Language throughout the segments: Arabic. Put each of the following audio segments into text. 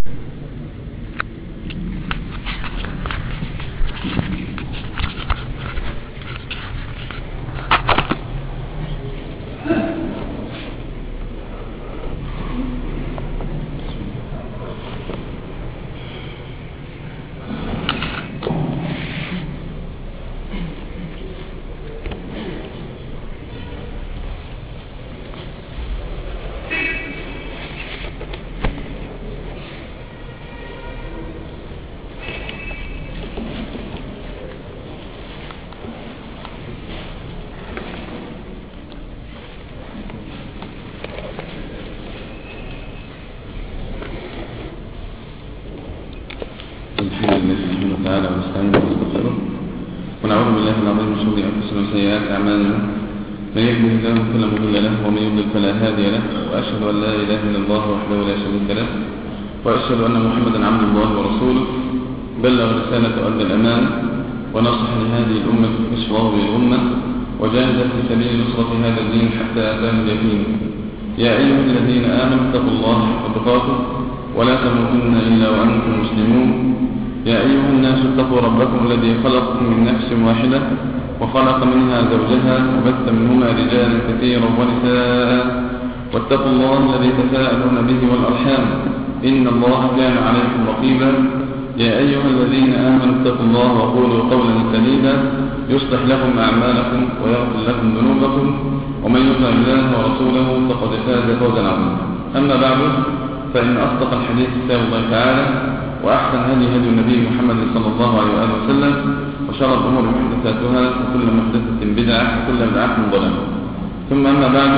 ونعوذ بالله العظيم من شرور انفسنا وسيئات اعمالنا، من يهده الله فلا مضل له ومن يضلل فلا هادي له، واشهد ان لا اله الا الله وحده لا شريك له، واشهد ان محمدا عبد الله ورسوله بلغ رسالة وادى الامانه ونصح لهذه الامه كشف الله به الامه وجاهد في سبيل نصرة هذا الدين حتى اتاه اليقين. يا ايها الذين امنوا اتقوا الله حق تقاته ولا تموتن الا وانتم مسلمون. يا أيها الناس اتقوا ربكم الذي خلقكم من نفس واحدة وخلق منها زوجها وبث منهما رجالا كثيرا ونساء، واتقوا الله الذي تساءلون به والأرحام إن الله كان عليكم رقيبا. يا أيها الذين آمنوا اتقوا الله وقولوا قولا سديدا يصلح لكم أعمالكم ويغفر لكم ذنوبكم، ومن يطع الله ورسوله فقد فاز فوزا عظيما. أما بعد، فإن أصدق الحديث كتاب الله تعالى، وأحسن هدي النبي محمد صلى الله عليه وآله وسلم، وشر الأمور محدثاتها، وكل محدثة بدعة وكل بدعة ضلالة. ثم أما بعد،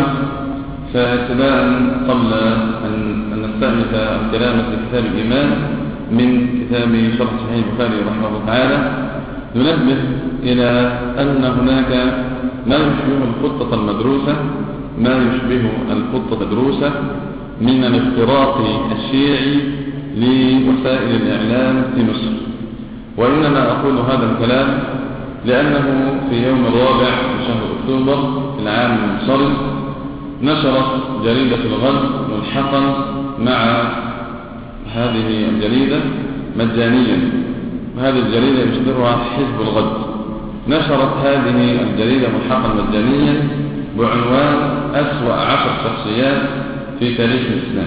فابتداء قبل أن نستأنف الكلام في كتاب الإيمان من كتاب شرح صحيح البخاري رحمه الله تعالى، ننبه إلى أن هناك ما يشبه الخطة المدروسة من الاختراق الشيعي لوسائل الإعلام في مصر. وإنما أقول هذا الكلام لأنه في يوم الرابع من شهر أكتوبر في العام المنصرم نشرت جريدة الغد ملحقا مع هذه الجريدة مجانيا، وهذه الجريدة يصدرها حزب الغد. نشرت هذه الجريدة ملحقا مجانيا بعنوان أسوأ 10 شخصيات في تاريخ الإسلام.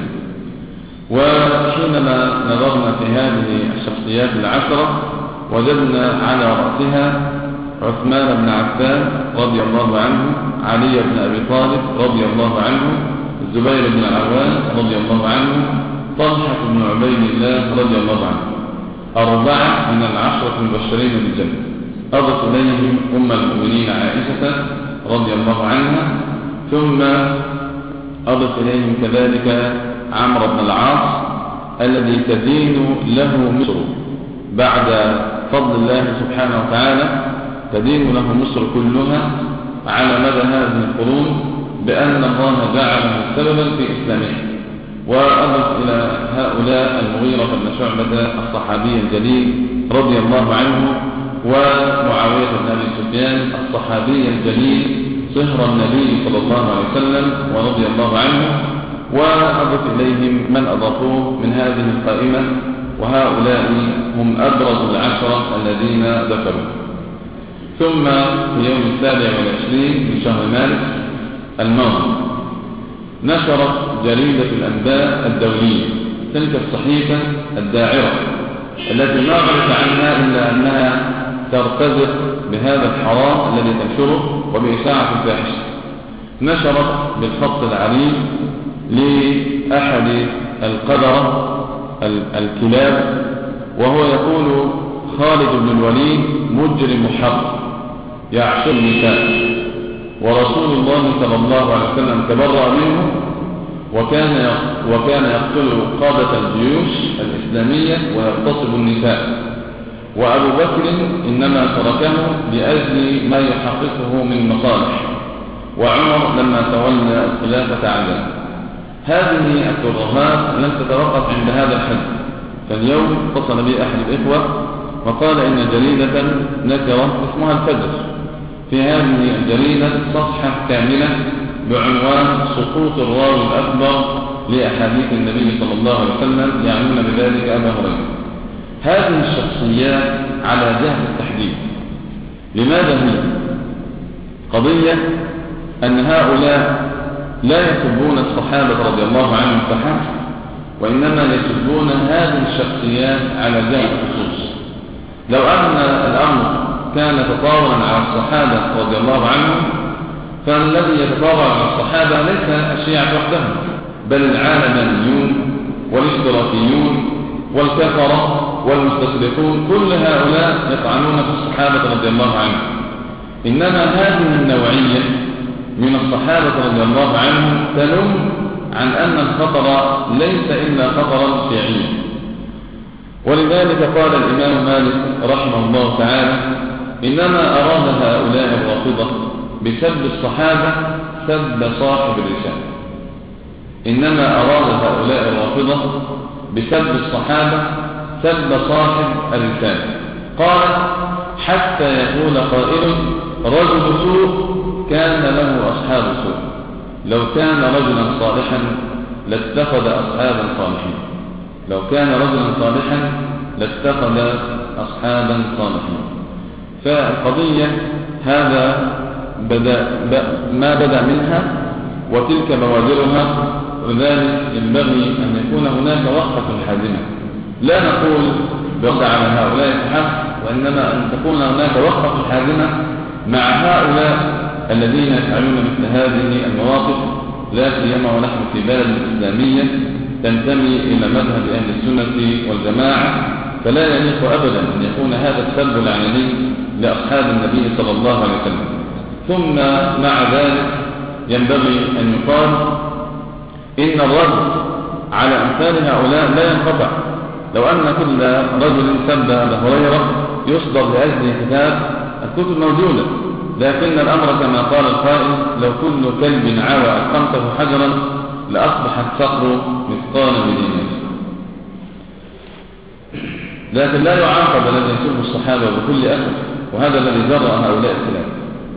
وحينما نظرنا في هذه الشخصيات 10 وجدنا على رأسها عثمان بن عفان رضي الله عنه، علي بن أبي طالب رضي الله عنه، الزبير بن العوام رضي الله عنه، طلحة بن عبيد الله رضي الله عنه. 4 من 10 المبشرين بالجنة. أضف إليهم أم المؤمنين عائشة رضي الله عنها، ثم أضف إليهم كذلك عمرو بن العاص الذي تدين له مصر بعد فضل الله سبحانه وتعالى، تدين له مصر كلها على مدى هذه القرون بأن الله جعله سببا في إسلامه. وأضف إلى هؤلاء المغيرة بن شعبة الصحابي الجليل رضي الله عنه، ومعاوية بن أبي سفيان الصحابي الجليل صهر النبي صلى الله عليه وسلم ورضي الله عنه، وأضف إليهم من أضافوه من هذه القائمة، وهؤلاء هم أبرز 10 الذين ذكروا. ثم في يوم 27 من شهر مارس الماضي نشرت جريدة الأنباء الدولية تلك الصحيفة الداعرة التي ما عرف عنها إلا أنها ترتزق بهذا الحرام الذي تنشره وبإشاعة الفاحشة. نشرت بالخط العريض لأحد القدرة الكلاب، وهو يقول: خالد بن الوليد مجرم حق يعشق النساء، ورسول الله صلى الله عليه وسلم تبرأ منه، وكان يقتل قادة الجيوش الإسلامية ويغتصب النساء، وأبو بكر إنما تركه لأجل ما يحققه من مصالح، وعمر لما تولى الخلافة عزله. هذه الترهات لم تتوقف عند هذا الحد، فاليوم اتصل بي أحد الإخوة وقال إن جريدة نكرة اسمها الفجر، في هذه الجريدة صفحة كاملة بعنوان سقوط الراوي الأكبر لأحاديث النبي صلى الله عليه وسلم يعنون بذلك أبا هريرة. هذه الشخصيات على جهة التحديد. لماذا هي؟ قضية أن هؤلاء لا يسبون الصحابة رضي الله عنهم فحسب، وإنما يسبون هذه الشخصيات على جهة الخصوص. لو أن الأمر كان تطاولا على الصحابة رضي الله عنهم، فالذي يتطاول على الصحابة ليس الشيعة وحدهم، بل العالمانيون والاشتراكيون والكفرة والمستشرقون، كل هؤلاء يطعنون في الصحابة رضي الله عنهم. إنما هذه النوعية من الصحابة رضي الله عنهم تنم عن أن الخطر ليس إلا خطرا شيعيا. ولذلك قال الإمام مالك رحمه الله تعالى: إنما أراد هؤلاء الرافضة بسب الصحابة سب صاحب الرسالة. إنما أراد هؤلاء الرافضة بسب الصحابة سب صاحب الرسالة. قال: حتى يقول قائل: رجل سوء كان له أصحاب سوء، لو كان رجلا صالحا لاتخذ أصحابا صالحين، لو كان رجلا صالحا لاتخذ أصحابا صالحين. فالقضية هذا ما بدأ منها وتلك بوادرها، وذلك ينبغي أن يكون هناك وقفة حازمة. لا نقول بوقع على هؤلاء فحسب، وإنما أن تكون هناك وقفة حازمة مع هؤلاء الذين يفعلون مثل هذه المواقف، لا سيما ونحن في بلد إسلامية تنتمي إلى مذهب أهل السنة والجماعة. فلا يليق أبدا أن يكون هذا السب العلني لأصحاب النبي صلى الله عليه وسلم. ثم مع ذلك ينبغي أن يقال إن الرد على أمثال هؤلاء لا ينقطع. لو أن كل رجل سب أبا هريرة يصدر لأجله كتاب، الكتب موجودة، لكن الأمر كما قال القائل: لو كل كلب عوى ألقمته حجرا لأصبح الصقر مثقال بدينار. لكن لا يعاقب الذي يسب الصحابة بكل أسف، وهذا الذي جرى هؤلاء الكلام.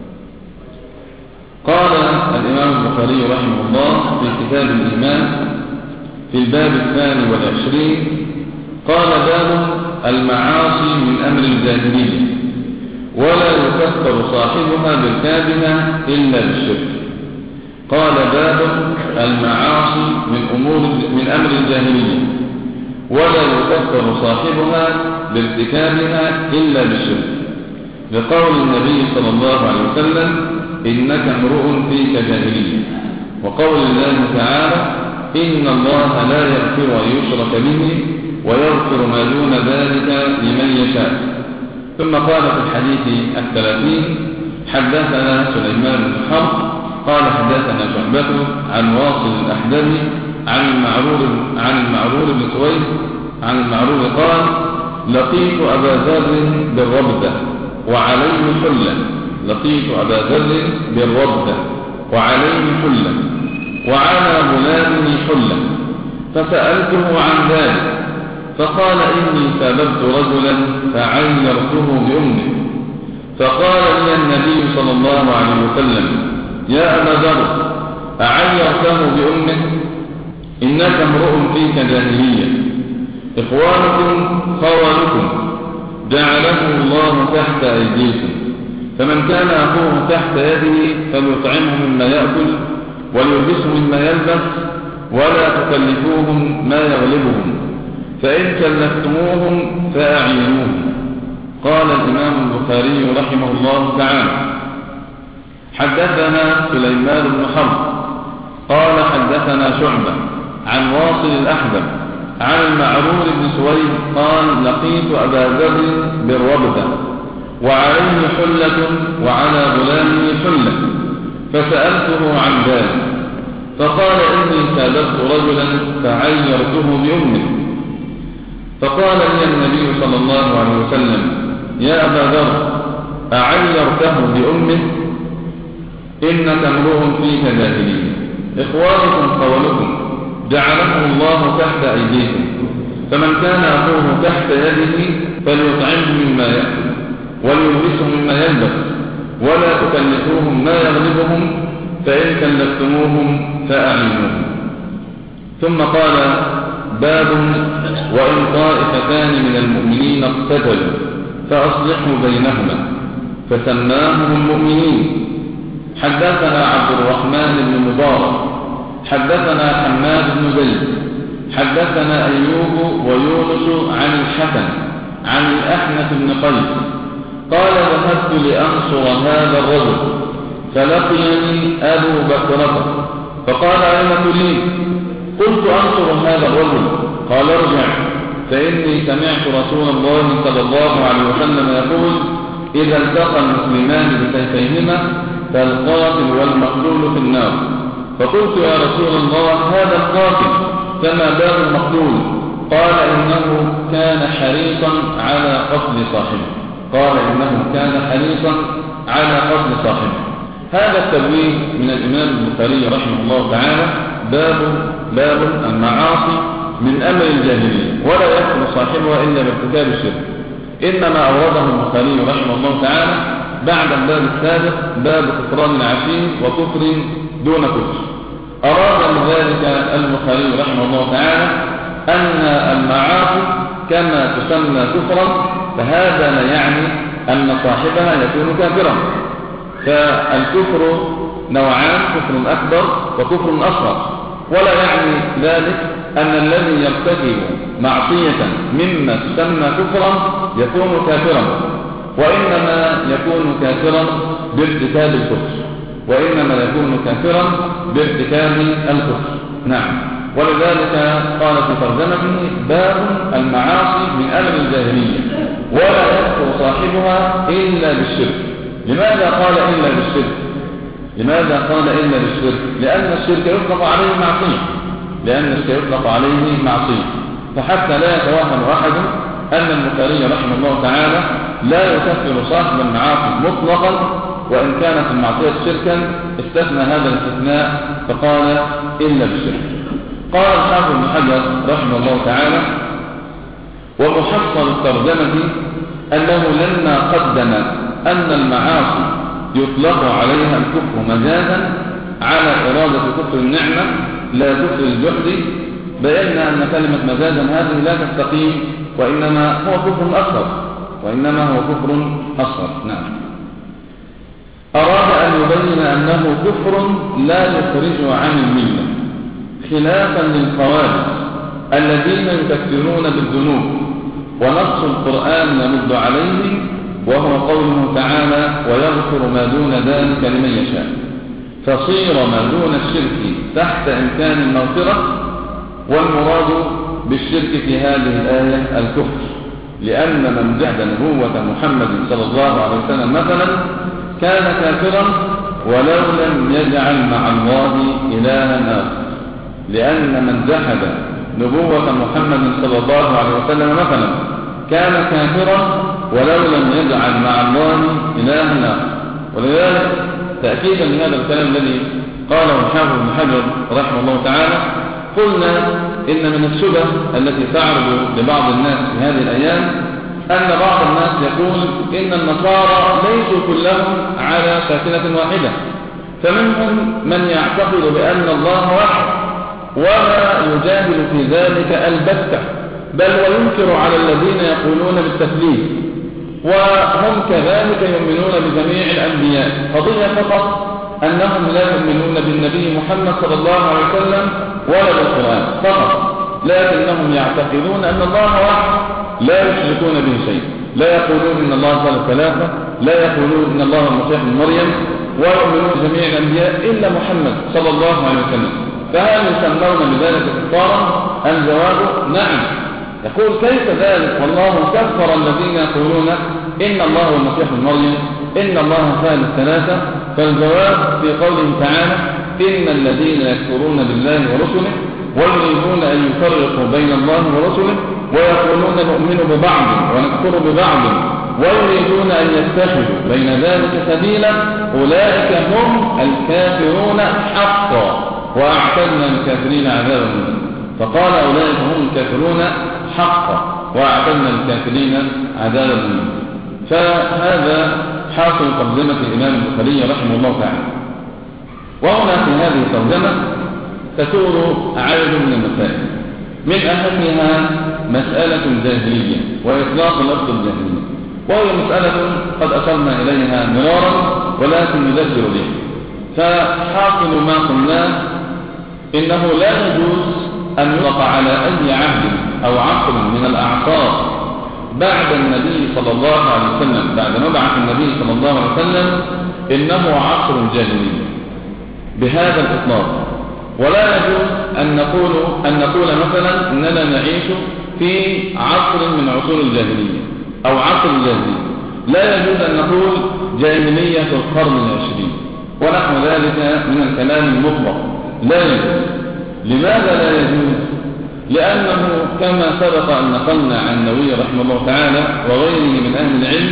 قال الإمام البخاري رحمه الله في كتاب الإيمان في الباب 22: قال: باب المعاصي من أمر الجاهلية، ولا يكفر صاحبها بارتكابها إلا بالشرك. قال: باب المعاصي من أمر الجاهلية، ولا يكفر صاحبها بارتكابها إلا بالشرك، لقول النبي صلى الله عليه وسلم: إنك امرؤ فيك جاهلية، وقول الله تعالى: إن الله لا يغفر أن يشرك به ويغفر ما دون ذلك لمن يشاء. ثم قال في الحديث 30: حدثنا سليمان بن حرب قال حدثنا شعبة عن واصل الأحدبي عن المعرور بن سويد عن المعرور قال: لقيت أبا ذر بالربدة وعليه حلة، لقيت أبا ذر بالربدة وعليه حلة وعلى غلامه حلة، فسألته عن ذلك فقال: إني سببت رجلا فعيرته بأمه، فقال لي النبي صلى الله عليه وسلم: يا أبا ذر، أعيرته بأمه؟ إنك امرؤ فيك جاهلية، إخوانكم خوالكم جعله الله تحت أيديكم، فمن كان أخوه تحت يده فليطعمه مما يأكل وليلبسه مما يلبس، ولا تكلفوهم ما يغلبهم، فإن كلفتموهم فأعينوهم. قال الإمام البخاري رحمه الله تعالى: حدثنا سليمان بن حرب قال حدثنا شعبة عن واصل الأحدب عن المعرور بن سويد قال: لقيت أبا ذر بالربدة وعليه حلة وعلى غلامه حلة، فسألته عن ذلك فقال: إني سابقت رجلا فعيرته بأمه، فقال لي النبي صلى الله عليه وسلم: يا أبا ذر، أعيرته بأمه؟ إنك امرؤ فيك جاهلية، إخوانكم قولكم جعله الله تحت أيديكم، فمن كان أخوه تحت يده فليطعمه مما يأكل وليلبسه مما يلبس، ولا تكلفوهم ما يغلبهم، فإن كلفتموهم فأعينوهم. ثم قال: باب: وإن طائفتان من المؤمنين اقتتلوا فأصلحوا بينهما، فسماهم المؤمنين. حدثنا عبد الرحمن بن مبارك حدثنا حماد بن زيد حدثنا أيوب ويونس عن الحسن عن الأحنف بن قيس قال: ذهبت لأنصر هذا الرجل فلقيني أبو بكرة فقال: أين تريد؟ قلت: أنصر هذا الرجل. قال: ارجع فإني سمعت رسول الله صلى الله عليه وسلم يقول: إذا التقى المسلمان بسيفيهما فالقاتل والمقتول في النار. فقلت: يا رسول الله، هذا القاتل فما بال المقتول؟ قال: إنه كان حريصا على قتل صاحبه. هذا التبويب من الإمام البخاري رحمه الله تعالى: باب المعاصي من أمر الجاهلية ولا يكفر صاحبها إلا بارتكاب الشرك. إنما أورده البخاري رحمه الله تعالى بعد الباب السابق، باب كفران العشير وكفر دون كفر. أراد من ذلك البخاري رحمه الله تعالى أن المعاصي كما تسمى كفرا، فهذا لا يعني أن صاحبها يكون كافرا. فالكفر نوعان: كفر أكبر وكفر أصغر، ولا يعني ذلك أن الذي يرتكب معصية مما تسمى كفرا يكون كافرا، وإنما يكون كافرا بارتكاب الكفر. نعم. ولذلك قال في ترجمته: باب المعاصي من أمر الجاهلية ولا يكفر صاحبها إلا بالشرك. لماذا قال إلا بالشرك؟ لأن الشرك يطلق عليه معصية. فحتى لا يتوهم أحد أن البخاري رحمه الله تعالى لا يكفر صاحب المعاصي مطلقا، وإن كانت المعصية شركا استثنى هذا الاستثناء فقال: إلا بالشرك. قال الحافظ ابن حجر رحمه الله تعالى: ومحصل الترجمة أنه لما قدم أن المعاصي يطلق عليها الكفر مجازا على إرادة كفر النعمة لا كفر الجحد، بينا أن كلمة مجازا هذه لا تستقيم، وإنما هو كفر أصغر. نعم. أراد أن يبين أنه كفر لا يخرج عن الملة، خلافا للخوارج الذين يكفرون بالذنوب، ونص القرآن يرد عليهم، وهو قوله تعالى: ويغفر ما دون ذلك لمن يشاء. فصير ما دون الشرك تحت إمكان المغفرة، والمراد بالشرك في هذه الآية الكفر، لأن من جحد نبوة محمد صلى الله عليه وسلم مثلا كان كافرا ولو لم يجعل مع الله إلها آخر. لأن من جحد نبوة محمد صلى الله عليه وسلم مثلا كان كافرا ولو لم يجعل مع الله إلها آخر. ولذلك تأكيدا لهذا الكلام الذي قاله الحافظ ابن حجر رحمه الله تعالى، قلنا إن من الشبه التي تعرض لبعض الناس في هذه الأيام أن بعض الناس يقول إن النصارى ليسوا كلهم على شاكلة واحدة، فمنهم من يعتقد بأن الله واحد ولا يجادل في ذلك البتة، بل وينكر على الذين يقولون بالتثليث، وهم كذلك يؤمنون بجميع الأنبياء. قضية فقط أنهم لا يؤمنون بالنبي محمد صلى الله عليه وسلم ولا بالقرآن فقط، لكنهم يعتقدون أن الله واحد لا يشركون به شيء، لا يقولون إن الله ثلاثة، لا يقولون إن الله المسيح ابن مريم، ويؤمنون بجميع الأنبياء إلا محمد صلى الله عليه وسلم. فهل يسمون بذلك كفارا؟ الجواب نعم. يقول: كيف ذلك والله كفر الذين يقولون إن الله المسيح ابن مريم، إن الله ثلاثة. فالجواب في قوله تعالى: إن الذين يكفرون بالله ورسله ويريدون أن يفرقوا بين الله ورسله ويقولون نؤمن ببعض ونكفر ببعض ويريدون أن يتخذوا بين ذلك سبيلا أولئك هم الكافرون حقا وأعتدنا للكافرين عذابا مهينا. فقال: أولئك هم الكافرون حقا وأعتدنا للكافرين عذابا مهينا. فهذا حاصل ترجمة الإمام البخاري رحمه الله تعالى. وهنا في هذه الترجمة تثور عدد من المسائل، من أهمها مسألة جاهلية وإطلاق لفظ الجاهلية، وهي مسألة قد أشرنا إليها مرارا ولكن نذكر به. فحاصل ما قلناه إنه لا يجوز أن يطلق على أي عهد أو عصر من الأعصار بعد النبي صلى الله عليه وسلم، بعد مبعث النبي صلى الله عليه وسلم، إنه عصر جاهلي بهذا الإطلاق. ولا يجوز أن نقول مثلا إننا نعيش في عصر من عصور الجاهلية أو عصر الجاهلية. لا يجوز أن نقول جاهلية في القرن العشرين ونحو ذلك من الكلام المطلق، لا يجوز. لماذا لا يجوز؟ لأنه كما سبق أن نقلنا عن النووي رحمه الله تعالى وغيره من أهل العلم،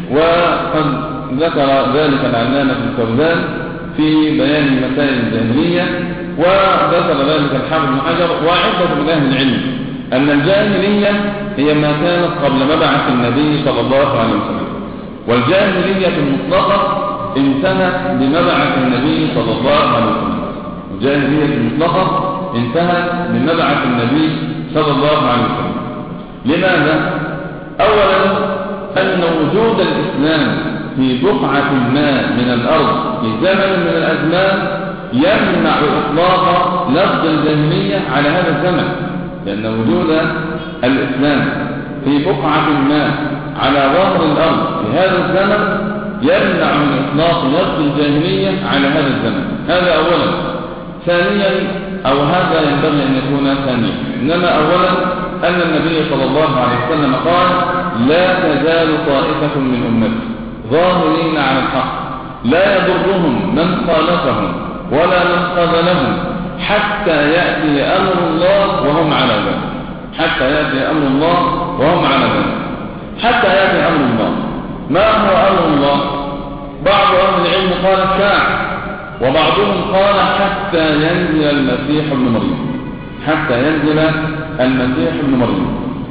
وقد ذكر ذلك العلامة الفوزان في بيان مسائل الجاهلية، وذكر ذلك الحافظ بن حجر وعدة من أهل العلم، أن الجاهلية هي ما كانت قبل مبعث النبي صلى الله عليه وسلم، والجاهلية المطلقة انتهت بمبعث النبي صلى الله عليه وسلم. الجاهلية المطلقة انتهت بمبعث النبي صلى الله عليه وسلم. لماذا؟ أولا أن وجود الإسلام في بقعة ما من الأرض في زمن من الأزمان يمنع إطلاق لفظ الجاهلية على هذا الزمن، لأن وجود الإسلام في بقعة ما على ظهر الأرض في هذا الزمن يمنع من إطلاق لفظ الجاهلية على هذا الزمن. هذا أولا. ثانيا، أو هذا ينبغي أن يكون ثانيا، إنما أولا أن النبي صلى الله عليه وسلم قال: لا تزال طائفة من أمتي ظاهرين على الحق لا يضرهم من خالفهم ولا من خذلهم حتى يأتي أمر الله وهم على ذلك. حتى يأتي أمر الله وهم على ذلك. حتى يأتي أمر الله. ما هو أمر الله؟ بعض أهل العلم قال الساعة، وبعضهم قال حتى ينزل المسيح ابن مريم. حتى ينزل المسيح ابن مريم.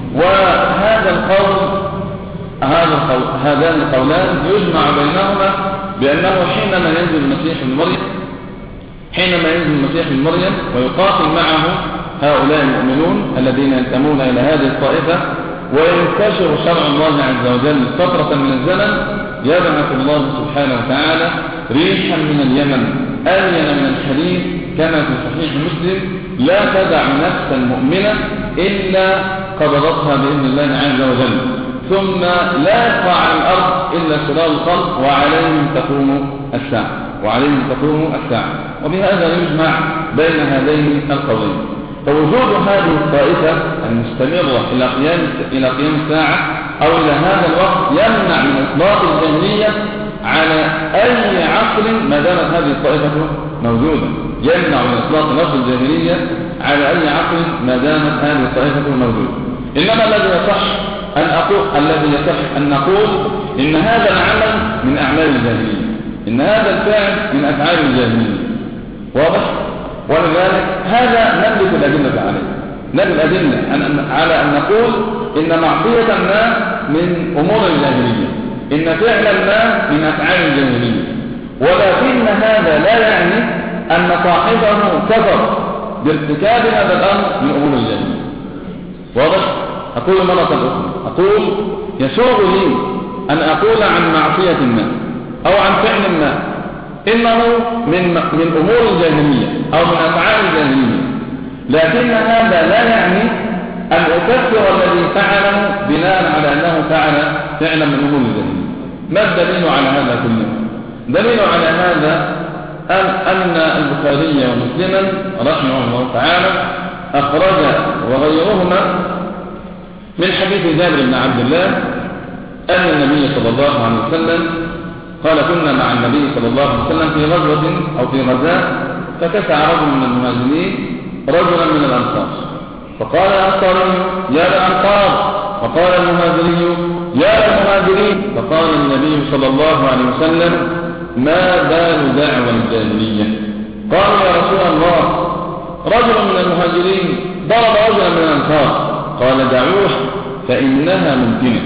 وهذا القول هذان القولان يجمع بينهما بأنه حينما ينزل المسيح ابن مريم، ويقاتل معه هؤلاء المؤمنون الذين ينتمون إلى هذه الطائفة وينتشر شرع الله عز وجل فترة من الزمن، يبعث الله سبحانه وتعالى ريحا من اليمن ألين من الحديد كما في صحيح مسلم: لا تدع نفسا مؤمنة إلا قبضتها بإذن الله عز وجل، ثم لا يقع على الأرض إلا شرار الخلق وعليهم تقوم الساعة. وبهذا يجمع بين هذين القولين. فوجود هذه الطائفة المستمرة إلى قيام الساعة أو إلى هذا الوقت يمنع من إطلاق الجاهلية على أي عصر ما دامت هذه الطائفة موجودة. يمنع من إطلاق لفظ الجاهلية على أي عصر ما دامت هذه الطائفة موجودة. إنما الذي يصح أن نقول إن هذا العمل من أعمال الجاهلية، إن هذا الفعل من أفعال الجاهلية. واضح؟ ولذلك هذا نملك الأدلة عليه. نملك الأدلة على أن نقول إن معصية ما من أمور الجاهلية، إن فعلا ما من أفعال الجاهلية، ولكن هذا لا يعني أن صاحبه كفر بارتكاب هذا الأمر من أمور الجاهلية. واضح؟ أقول مرة أخرى، أقول يسوغ لي أن أقول عن معصية ما أو عن فعل ما إنه من أمور الجاهلية أو من أفعال الجاهلية، لكن هذا لا يعني أن أكفر الذي فعله بناء على أنه فعل فعلا من أمور الجاهلية. ما الدليل على هذا كله؟ دليل على هذا أن البخاري ومسلما رحمه الله تعالى أخرج وغيرهما من حديث جابر بن عبد الله أن النبي صلى الله عليه وسلم قال: كنا مع النبي صلى الله عليه وسلم في غزوة أو في غزاة، فكسع رجل من المهاجرين رجلا من الأنصار، فقال الأنصاري: يا للأنصار، وقال المهاجري: يا للمهاجرين. فقال النبي صلى الله عليه وسلم: ما بال دعوى الجاهلية؟ قالوا: يا رسول الله، رجل من المهاجرين ضرب رجلا من الأنصار. قال: دعوه فإنها ممكنة.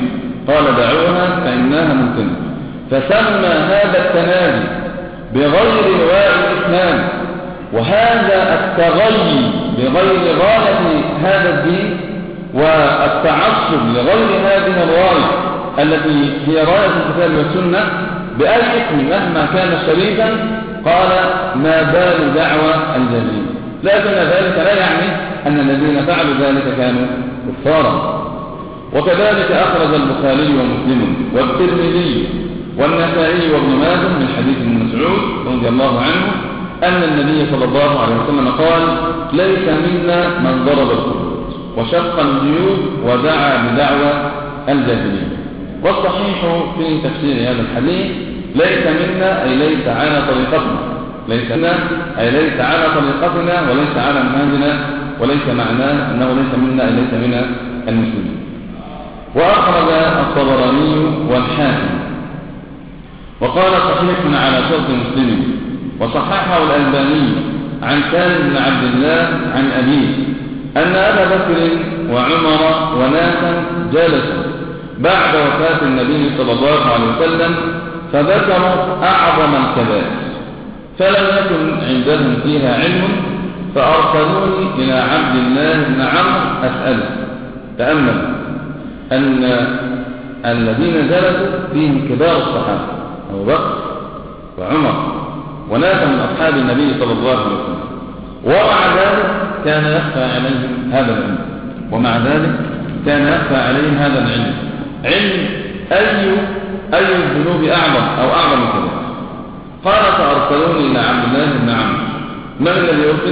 فسمى هذا التنادي بغير لواء الإسلام وهذا التغيي بغير غاية هذا الدين والتعصب لغير هذه الراية التي هي راية الكتاب والسنة بأي اسم مهما كان شريفا، قال ما بال دعوى الجاهلين، لكن ذلك لا يعني أن الذين فعلوا ذلك كانوا كفارا. وكذلك أخرج البخاري ومسلم والترمذي والنسائي وابن ماجه من حديث ابن مسعود رضي الله عنه أن النبي صلى الله عليه وسلم قال ليس منا من ضرب الخدود وشق الجيوب ودعا بدعوى الجاهلين. والصحيح في تفسير هذا الحديث ليس منا أي ليس على طريقتنا، ليس منا أي ليس على طريقتنا وليس على منهجنا، وليس معناه أنه ليس منا أي ليس منا المسلمين. وأخرج الطبراني والحاكم وقال صحيح على شرط مسلم، وصححه الألباني عن سالم بن عبد الله عن أبيه أن أبا بكر وعمر وناسا جلسوا بعد وفاة النبي صلى الله عليه وسلم فذكروا أعظم الكبائر فلم يكن عندهم فيها علم، فأرسلوني إلى عبد الله بن عمرو أسأله. تأمل أن الذين جلسوا فيهم كبار الصحابة أبو بكر وعمر وناس من أصحاب النبي صلى الله عليه وسلم، ومع ذلك كان يخفى عليهم هذا العلم، ومع ذلك كان يخفى عليهم هذا العلم، علم أي الذنوب أعظم أو أعظم كبير. قال فأرسلوني إلى عبد الله بن عمرو. من الذي يرسل؟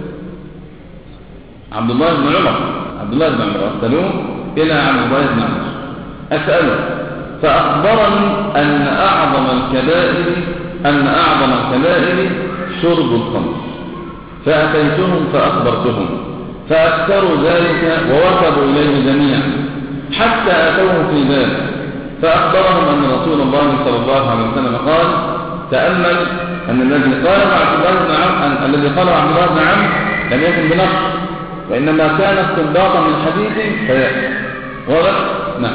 عبد الله بن عمر. عبد الله بن عمر أرسلوه إلى عبد الله بن عمرو أسأله، فأخبرني أن أعظم الكبائر شرب الخمر، فأتيتهم فأخبرتهم فأكثروا ذلك ووثبوا إليه جميعا حتى أتوه في ذلك، فأخبرهم أن رسول الله صلى الله عليه وسلم قال تأمل أن الذي قاله عبد الله بن عمرو لم يكن بنص، وإنما كان استنباطا من حديث فيأتي واضح؟ نعم.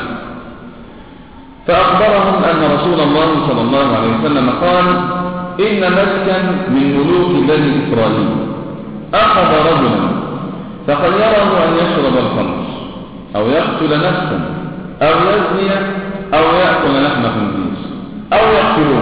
فأخبرهم أن رسول الله صلى الله عليه وسلم قال إن ملكا من ملوك بني إسرائيل أخذ رجلا فخيره أن يشرب الخمر أو يقتل نفسا أو يزني أو يأكل لحم خنزير أو يقتلوه،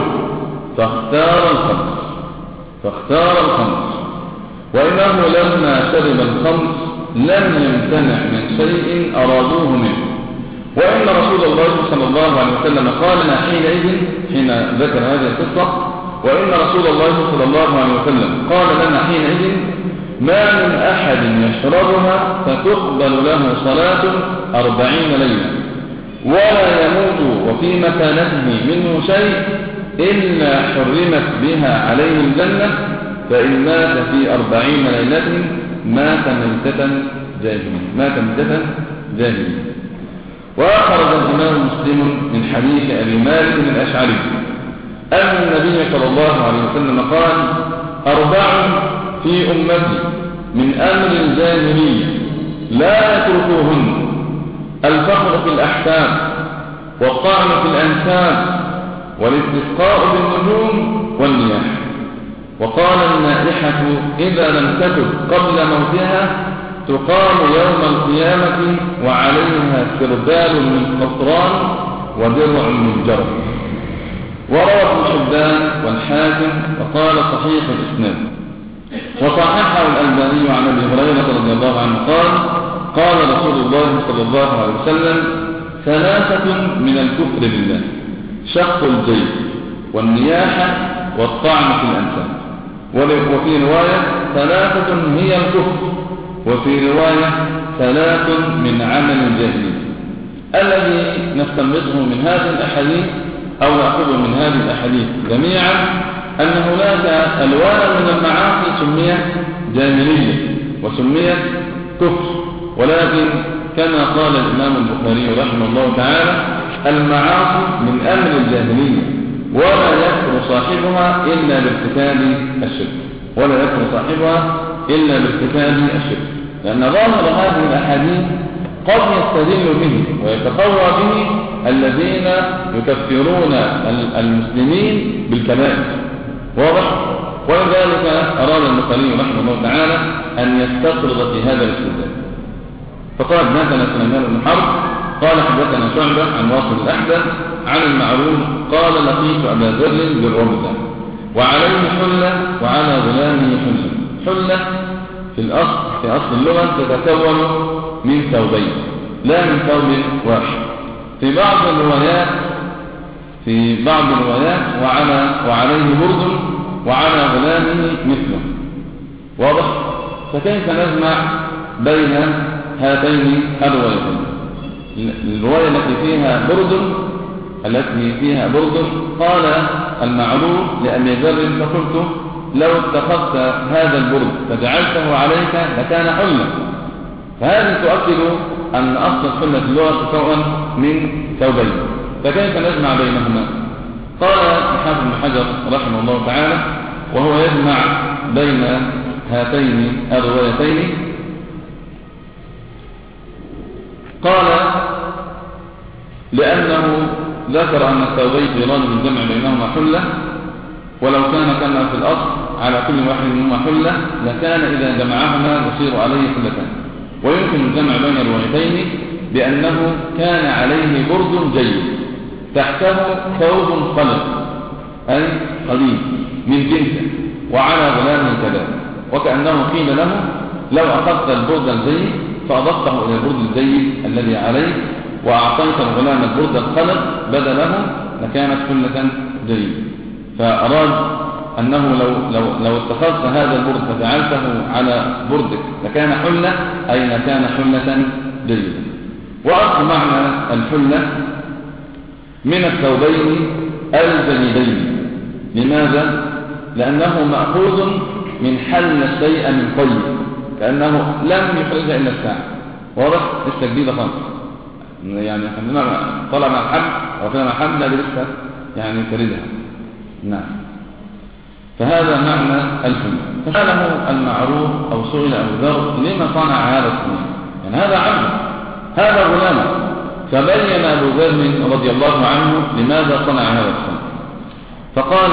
فاختار الخمر، وإنه لما شرب الخمر لم يمتنع من شيء أرادوه منه، وإن رسول الله صلى الله عليه وسلم قال لنا حين ذكر هذه القصة، وإن رسول الله صلى الله عليه وسلم قال لنا حينئذ ما من أحد يشربها فتقبل له صلاة 40 ليلة ولا يموت وفي مكانته منه شيء إلا حرمت بها عليه الجنة، فإن مات في 40 ليلة مات ميتة جاهلية. وأخرج الإمام مسلم من حديث أبي مالك الأشعري أن النبي صلى الله عليه وسلم قال 4 في أمتي من أمر الجاهلية لا يتركوهن: الفخر في الأحكام، والطعن في الأنساب، والاستسقاء بالنجوم، والنياح. وقال النائحة إذا لم تتب قبل موتها تقام يوم القيامة وعليها سربال من قطران ودرع من جرب. وروى ابن حبان والحاكم وقال صحيح الإسناد. وصححه الألباني عن أبي هريرة رضي الله عنه قال رسول الله صلى الله عليه وسلم 3 من الكفر بالله: شق الجيب، والنياحة، والطعن في الأنساب. وفي رواية 3 هي الكفر، وفي رواية 3 من عمل الجاهلية. الذي نستنبطه من هذه الأحاديث أو نأخذه من هذه الأحاديث جميعا أن هناك ألوان من المعاصي سميت جاهلية وسميت كفر، ولكن كما قال الإمام البخاري رحمه الله تعالى المعاصي من أمر الجاهلية ولا يكفر صاحبها إلا بارتكاب الشرك، لأن ظاهر هذه الأحاديث قد يستدل به ويتقوى به الذين يكفرون المسلمين بالكبائر، واضح؟ ولذلك أراد البخاري رحمه الله تعالى أن يستطرد في هذا الاستدلال، فقال حدثنا سليمان بن حرب قال حدثنا شعبة عن واصل الأحدث عن المعروف قال لقيت أبا ذر بالرمزة وعليه حلة وعلى غلامه حلة في أصل اللغة تتكون من ثوبين لا من ثوب واحد. في بعض الروايات وعليه برد وعلى غلامه مثله. واضح؟ فكيف نجمع بين هاتين الروايتين؟ الرواية التي فيها برد قال المعروف لأبي ذر فقلت لو اتخذت هذا البرد فجعلته عليك لكان حلة، فهذه تؤكد أن أصل الحلة في اللغة تتكون من ثوبين، فكيف نجمع بينهما؟ قال الحافظ ابن حجر رحمه الله تعالى وهو يجمع بين هاتين الروايتين، قال لأنه ذكر أن الثوبين يراد بالجمع بينهما حلة، ولو كان كما في الأصل على كل واحد منهما حلة لكان إذا جمعهما يصير عليه حلتان. ويمكن الجمع بين الروايتين بأنه كان عليه برد جيد تحته ثوب خلق أي قليل من جنسه وعلى غلامه كذلك، وكأنه قيل له لو أخذت البرد الجيد فأضفته إلى البرد الجيد الذي عليه وأعطيت الغلام البرد الخلق بدله لكانت حلة جيدة. فأراد أنه لو اتخذت هذا البرد فجعلته على بردك لكان حلة أي لكان حلة جيدة. وأصل معنى الحلة من الثوبين الجديدين. لماذا؟ لأنه مأخوذ من حل الشيء من طيب، كأنه لم يخرج إلا الساعة. واضح؟ لسه جديدة خالص، يعني عندما طلع مع الحمل أو كان مع الحمل لا لسه يعني تردها. نعم. فهذا معنى الحلة. فسأله المعروف أو سئل أبو ذر لما صنع هذا الصنيع؟ يعني هذا عبد، هذا غلام. فبين أبو ذر رضي الله عنه لماذا صنع هذا الصنيع، فقال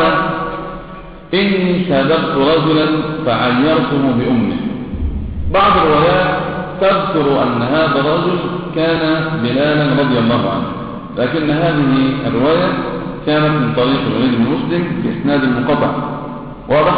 إني سابقت رجلا فعيرته بأمه. بعض الروايات تذكر أن هذا الرجل كان بلالا رضي الله عنه، لكن هذه الرواية كانت من طريق الوليد بن مسلم بإسناد منقطع. واضح؟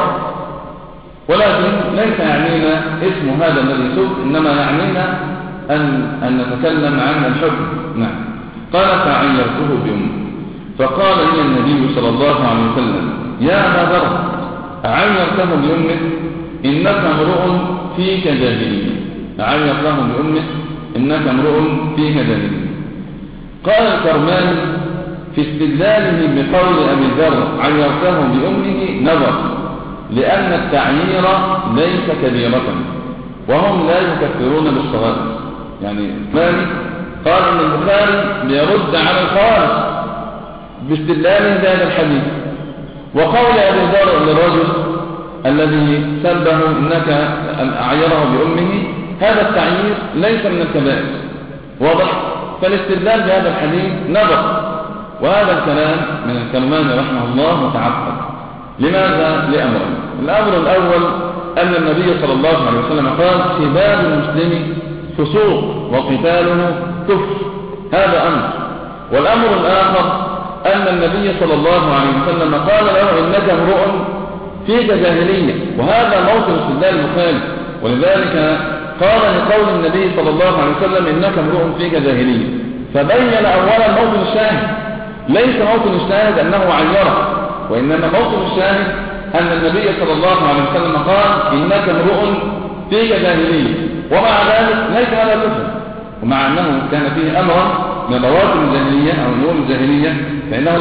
ولكن ليس يعنينا اسم هذا الذي سب، إنما يعنينا أن نتكلم عن الحكم. نعم. قال فعيرته بأمه فقال لي النبي صلى الله عليه وسلم يا أبا ذر أعيرته بأمه إنك امرؤ فيك جاهلية. أعيرته بأمه إنك امرؤ فيك جاهلية. قال الكرماني في استدلاله بقول أبي ذر عيرته بأمه نظر، لأن التعيير ليس كبيرة وهم لا يكفرون بالصواب. يعني الكرماني قال أن البخاري بيرد على الخوارج باستدلاله بهذا الحديث، وقول أبي ذر للرجل الذي سبه إنك أعيره بأمه هذا التعيير ليس من الكبائر. واضح؟ فالاستدلال بهذا الحديث نظر، وهذا الكلام من الكرماني رحمه الله متعقد. لماذا؟ لأمرين. الأمر الأول أن النبي صلى الله عليه وسلم قال سباب المسلم فسوق وقتاله كفر، هذا أمر. والأمر الآخر أن النبي صلى الله عليه وسلم قال له إنك امرؤ فيك جاهلية، وهذا موطن استدلال البخاري. ولذلك قال لقول النبي صلى الله عليه وسلم إنك امرؤ فيك جاهلية، فبين أولا موطن الشاهد. ليس موطن الشاهد أنه عيره، وإنما موطن الشاهد أن النبي صلى الله عليه وسلم قال إنك امرؤ فيك جاهلية، ومع ذلك ليس هذا كفر، ومع أنه كان فيه أمرا من بواطن الجاهلية أو نور الجاهلية فإنه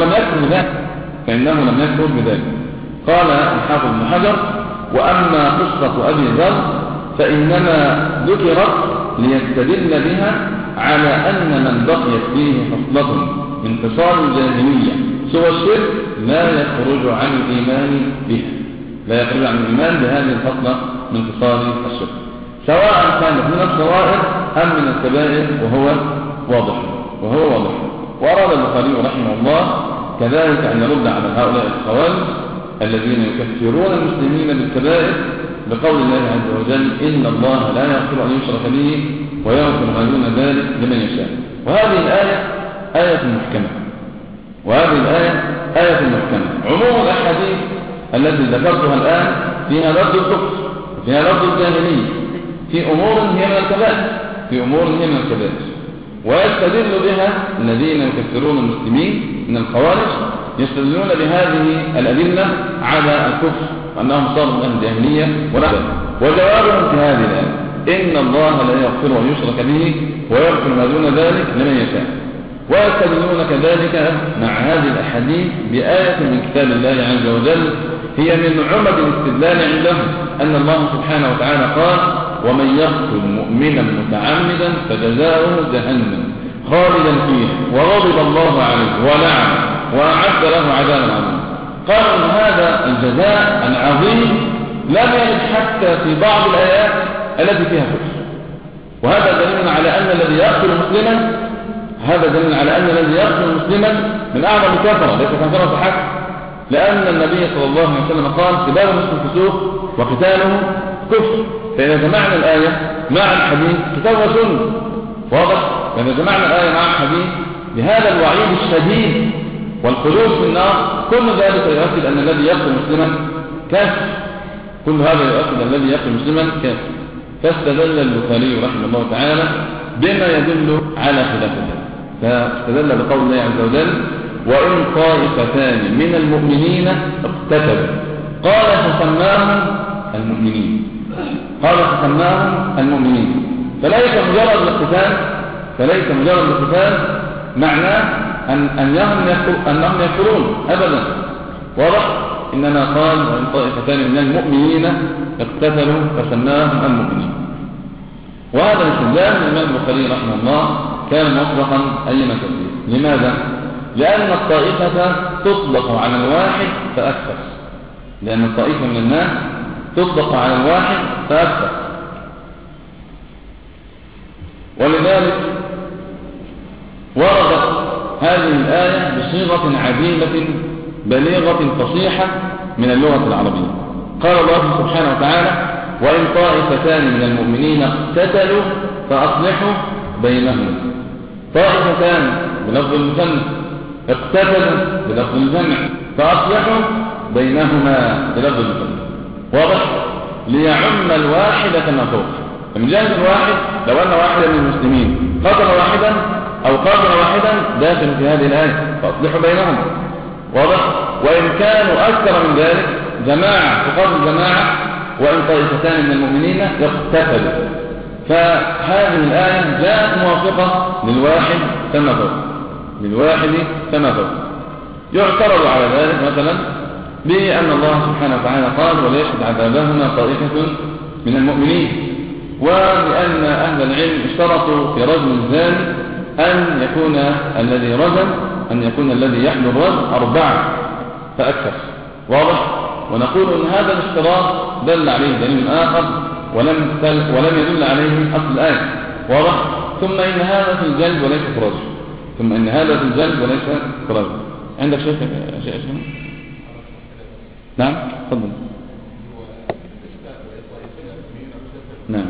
لم يكفر بذلك. قال الحافظ ابن حجر وأما قصة أبي ذر فإنما ذكرت ليستدل بها على أن من بقيت فيه خصلة من خصال الجاهلية سوى الشرك لا يخرج عن الإيمان بها، لا يخرج عن الإيمان بهذه الخصلة من خصال الشرك، سواء كانت من الصغائر أم من الكبائر، وهو واضح. وأراد البخاري رحمه الله كذلك أن يرد على هؤلاء الخوارج الذين يكفرون المسلمين بالكبائر بقول الله عز وجل إن الله لا يغفر أن يشرك به ويغفر ما دون ذلك لمن يشاء. وهذه الآية آية محكمة، وهذه الآية آية محكمة. عموم الأحاديث التي ذكرتها الآن فيها لفظ الكفر وفيها لفظ الجاهلية في أمور هي من الكبائر، في أمور هي من الكبائر، ويستدل بها الذين يكفرون المسلمين من الخوارج، يستدلون بهذه الأدلة على الكفر وأنهم صاروا من الجاهلية وجوابهم في هذه الآية إن الله لا يغفر أن يشرك به ويغفر ما دون ذلك لمن يشاء. ويستدلون كذلك مع هذه الأحاديث بآية من كتاب الله عز وجل هي من عمد الاستدلال عندهم أن الله سبحانه وتعالى قال ومن يقتل مؤمنا متعمدا فجزاؤه جهنم خالدا فيها وغضب الله عليه ولعنه وأعد له عذابا عظيما. قالوا إن هذا الجزاء العظيم لم يرد حتى في بعض الآيات التي فيها كفر، وهذا دليل على أن الذي يقتل مسلما من أعظم الكفرة، ليس كفرة حق، لأن النبي صلى الله عليه وسلم قال سباب المسلم فسوق وقتاله كفر. فإذا جمعنا الآية مع الحديث كتاب وسنة واضح، فإذا جمعنا الآية مع الحديث بهذا الوعيد الشديد والخلود في النار، كل ذلك يؤكد أن الذي يقتل مسلما كافر، كل هذا يؤكد أن الذي يقتل مسلما كافر. فاستدل البخاري رحمه الله تعالى بما يدل على خلاف ذلك، فاستدل بقول الله عز وجل وإن طائفتان من المؤمنين اقتتلوا قال فسماهم المؤمنين، فليس مجرد الاقتتال معناه أنهم يكفرون أبدا، واضح، إنما قال وإن طائفتان من المؤمنين اقتتلوا فسماهم المؤمنين. وهذا الاستدلال الإمام البخاري رحمه الله كان مطلقا أيما تفسير. لماذا؟ لأن الطائفة تطلق على الواحد فأكثر، لأن الطائفة من الناس تطلق على الواحد فأكثر، ولذلك وردت هذه الآية بصيغة عديدة بليغة فصيحة من اللغة العربية. قال الله سبحانه وتعالى وإن طائفتان من المؤمنين اقتتلوا فأصلحوا بينهم. طائفتان بلفظ المثنى، اقتتلوا بلفظ الجمع، فأصلحوا بينهما بلفظ المثنى، واضح، ليعم الواحد كما فوق. من جانب الواحد لو أن واحدا من المسلمين قتل واحدا أو قاتل واحدا داخل في هذه الآية فأصلحوا بينهم، واضح. وإن كانوا أكثر من ذلك جماعة تقابل جماعة وإن طائفتان من المؤمنين يقتتلوا، فهذه الآية جاءت موافقة للواحد كما فوق. يعترض على ذلك مثلا بأن الله سبحانه وتعالى قال وليشهد عذابهما طائفة من المؤمنين، وبأن أهل العلم اشترطوا في رجم الزاني أن يكون الذي يحمل الرجم 4 فأكثر، واضح. ونقول أن هذا الاشتراط دل عليه دليل آخر ولم يدل عليه أصل الآية، واضح. ثم إن هذا في الجلد وليس في رجل. عندك شيء نعم تفضل. نعم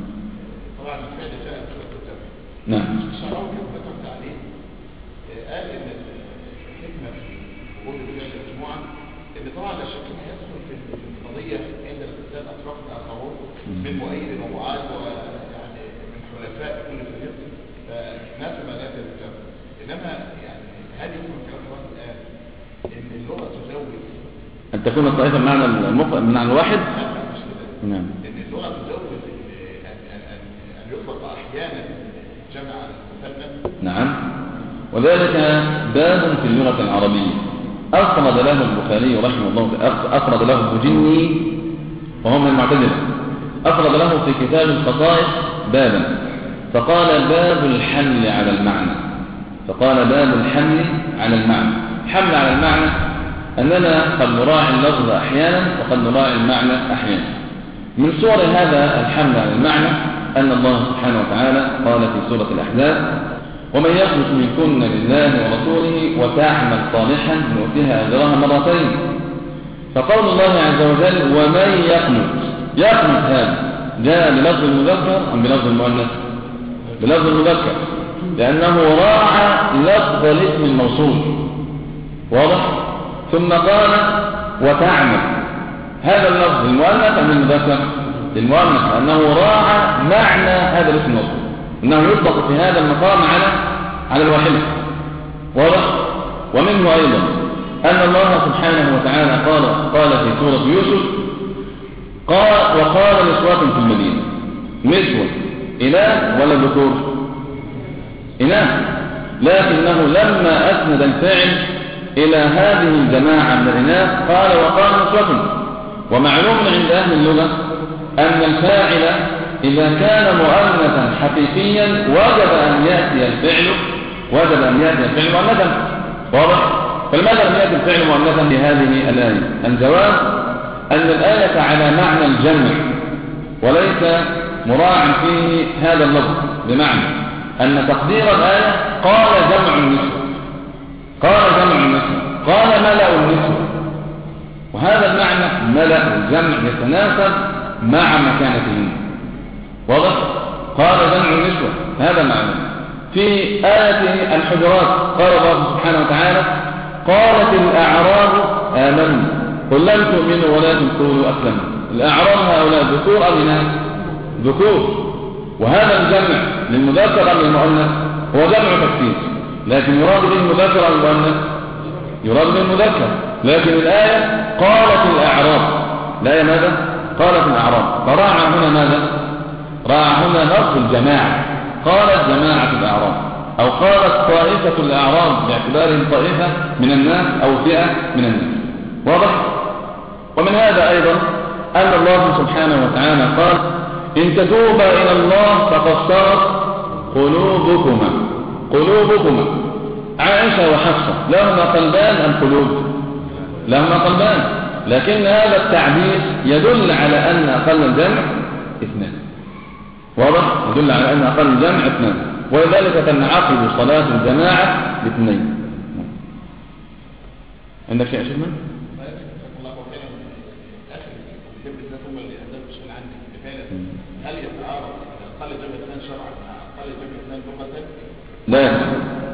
قال ان الحكمه في وجود الفعل مجموعه ان طبعا لا شك ان يدخل في القضيه عند الاقتتال اطراف اخرون من مؤيد ومعاد ويعني من حلفاء كل فريق، فنفى لا تتم. انما يعني هل يكون كلام الله الان ان اللغه تزود ان تكون الطائفه بمعنى الواحد؟ نعم. ان اللغه تزود ان يطلق احيانا جمع المثنى. نعم. وذلك باب في اللغة العربية أفرد له البخاري رحمه الله، أفرد له البجني وهو من المعتزلة، أفرد له في كتاب الخصائص بابا فقال باب الحمل على المعنى. حمل على المعنى أننا قد نراعي اللفظ أحيانا وقد نراعي المعنى أحيانا. من صور هذا الحمل على المعنى أن الله سبحانه وتعالى قال في سورة الأحزاب ومن يخلص منكن لله ورسوله وتعمل صالحا نؤتها أجرها مرتين. فقول الله عز وجل ومن يقنط هذا جاء بلفظ المذكر أم بلفظ المؤنث؟ بلفظ المذكر، لأنه راعى لفظ الاسم الموصول. واضح؟ ثم قال وتعمل، هذا اللفظ المؤنث أم المذكر؟ المؤنث، لأنه راعى معنى هذا الاسم الموصول، إنه يطلق في هذا المقام على الواحدة. واضح؟ ومنه أيضا أن الله سبحانه وتعالى قال في سورة يوسف وقال نسوة في المدينة. نسوة إناث ولا ذكور؟ إناث، لكنه لما أسند الفعل إلى هذه الجماعة من الإناث قال وقال نسوة. ومعلوم عند أهل اللغة أن الفاعل إذا كان مؤنثا حقيقيا وجب أن يأتي الفعل مؤنثا. واضح؟ فلماذا لم يأتي الفعل مؤنثا في هذه الآية؟ الجواب أن الآية على معنى الجمع وليس مراعا فيه هذا اللفظ، بمعنى أن تقدير الآية قال جمع النسوة، قال ملأ النسوة، وهذا المعنى ملأ الجمع يتناسب مع مكانتهن. واضح؟ قال جمع النسوة، هذا معنى. في آية الحجرات قال الله سبحانه وتعالى قالت الأعراب آمنوا قل لم تؤمنوا ولكن قولوا أسلموا. الأعراب هؤلاء ذكور أم إناث؟ ذكور، وهذا الجمع للمذكر أم للمؤنث؟ هو جمع تكسير، لكن يراد به المذكر أم المؤنث؟ يراد به المذكر. لكن الآية قالت الأعراب، الآية ماذا؟ قالت الأعراب، فراعى هنا ماذا؟ راعى هنا لفظ الجماعة، قالت جماعة الأعراب، أو قالت طائفة الأعراب باعتبارهم طائفة من الناس أو فئة من الناس. واضح؟ ومن هذا أيضا أن الله سبحانه وتعالى قال إن تتوبا إلى الله فقد صارت قلوبكما. عائشة وحفصة لهما قلبان أم قلوب؟ لهما قلبان، لكن هذا التعبير يدل على أن أقل الجمع 2. واضح؟ يدل على أن أقل الجمع 2، ولذلك تنعقد صلاة الجماعة ب2. عندك شيء أشياء؟ هل يتعارض أقل جمع 2 شرعا مع أقل جمع 2 لغة؟ لا يتعارض.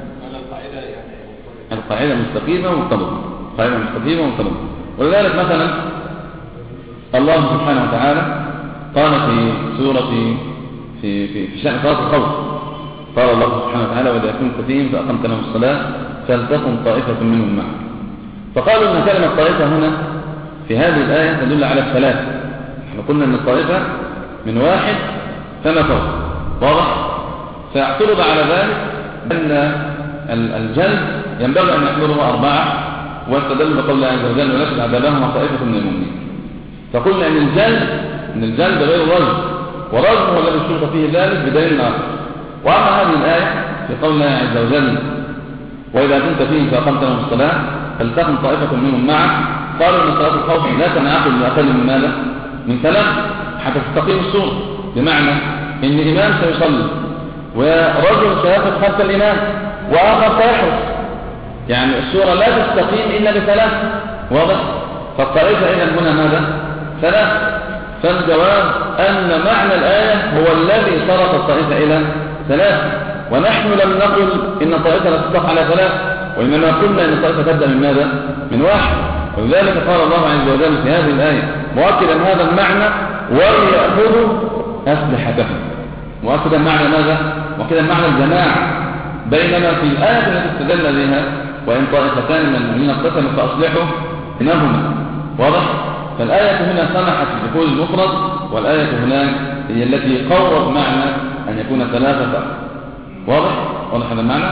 القاعدة مستقيمة ومنطبقة. ولذلك مثلا الله سبحانه وتعالى قال في سورة في شأن صلاة الخوف، قال الله سبحانه وتعالى وإذا كنت فيهم فأقمت لهم الصلاة فلتقم طائفة منهم معك. فقالوا أن كلمة طائفة هنا في هذه الآية تدل على الثلاثة. احنا قلنا أن الطائفة من 1 فما فوق. واضح؟ فاعترض على ذلك أن الجلد ينبغي أن يحضره 4، واستدل بقول الله عز وجل ولكن عذابهم طائفة من المؤمنين. فقلنا أن الجلد غير الرجم، والرجم هو الذي اشترط فيه ذلك بدليل آخر. وأما هذه الآية في قول الله عز وجل وإذا كنت فيهم فأقمت لهم الصلاة فلتقم طائفة منهم معك، قالوا أن صلاة الخوف لا تنعقد بأقل من ماذا؟ من 3 حتى تستقيم الصورة، بمعنى إن إمام سيصلي ورجل سيقف خلف الإمام وآخر سيحرس، يعني الصورة لا تستقيم إلا ب3. واضح؟ فالطائفة إذن هنا ماذا؟ 3. فالجواب أن معنى الآية هو الذي صرف الطائفة إلى 3، ونحن لم نقل إن الطائفة لا تطلق على 3، وإنما قلنا إن الطائفة تبدأ من ماذا؟ من 1. ولذلك قال الله عز وجل في هذه الآية مؤكدا هذا المعنى وليأخذوا أسلحتهم. مؤكدا معنى ماذا؟ مؤكدا معنى الجماعة، بينما في الآية التي استدل بها وإن طائفتان من المؤمنين اقتتلوا فأصلحوا بينهما. واضح؟ فالآية هنا سمحت بدخول المفرد، والآية هناك هي التي قررت معنى أن يكون 3 فقط. واضح هذا المعنى؟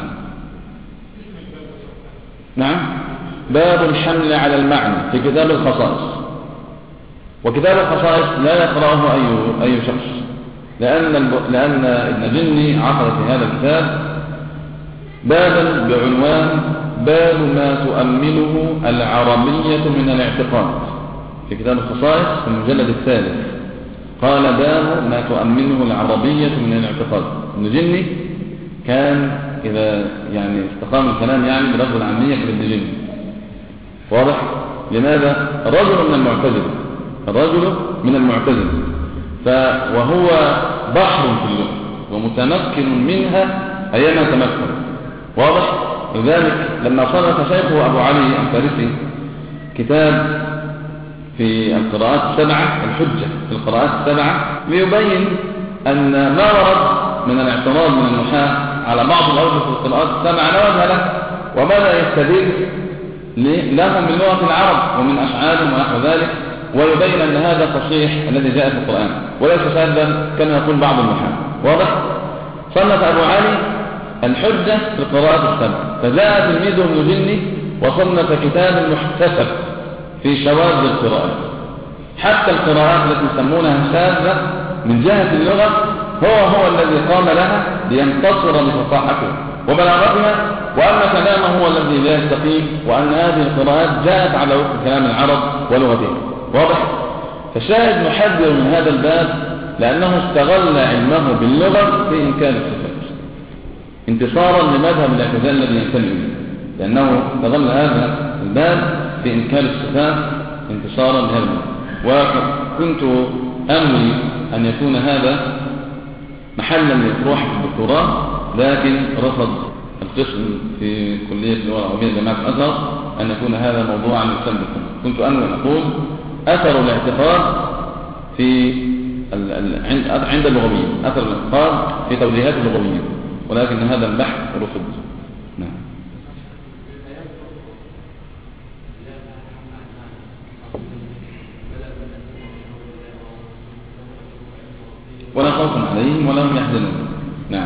نعم. باب الحمل على المعنى في كتاب الخصائص. وكتاب الخصائص لا يقرأه أي شخص، لأن ابن جني عقد في هذا الكتاب بابا بعنوان باب ما تؤمله العربية من الاعتقاد. في كتاب الخصائص في المجلد الثالث قال باب ما تؤمله العربية من الاعتقاد. ابن جني كان إذا يعني استقام الكلام يعني بلفظ العامية كابن جني. واضح؟ لماذا؟ رجل من المعتزلة، الرجل من المعتزلة، وهو بحر في اللغة ومتمكن منها أيما تمكن. واضح؟ لذلك لما صنف شيخه أبو علي الفارسي كتاب في القراءات السبعة، الحجة في القراءات السبعة، ليبين أن ما ورد من الاعتراض من النحاة على بعض الأوجه في القراءات السبعة لا وجه له، وبدأ يستدل لهم من لغة العرب ومن أشعارهم ونحو ذلك، ويبين أن هذا تصحيح الذي جاء في القرآن وليس شاذا كما يقول بعض النحاة. واضح؟ صنف أبو علي الحجة في القراءات السبعة، فجاء تلميذه ابن جني وصنف كتاب محتسب في شواذ القراءات، حتى القراءات التي يسمونها شاذة من جهة اللغة هو الذي قام لها لينتصر لفصاحته وبلاغتها، وأن كلامه هو الذي لا يستقيم، وأن هذه القراءات جاءت على وفق كلام العرب ولغتهم. واضح؟ فشاهد محذر من هذا الباب لأنه استغل علمه باللغة في إنكار الصفات انتصارا لمذهب الاعتزال الذي ينتمي إليه، لأنه استغل هذا الباب في إنكار الصفات انتصارا لهذا الباب. وكنت أنوي أن يكون هذا محلا لإطروحة الدكتوراه، لكن رفض القسم في كلية اللغة العربية جامعة الأزهر أن يكون هذا موضوعا للسلب. كنت أنوي أن أقول أثر الاعتقاد في عند اللغويين، أثر الاعتقاد في توجيهات اللغويين، ولكن هذا البحث رفض. نعم. ولا خوف عليهم ولا هم يحزنون. نعم.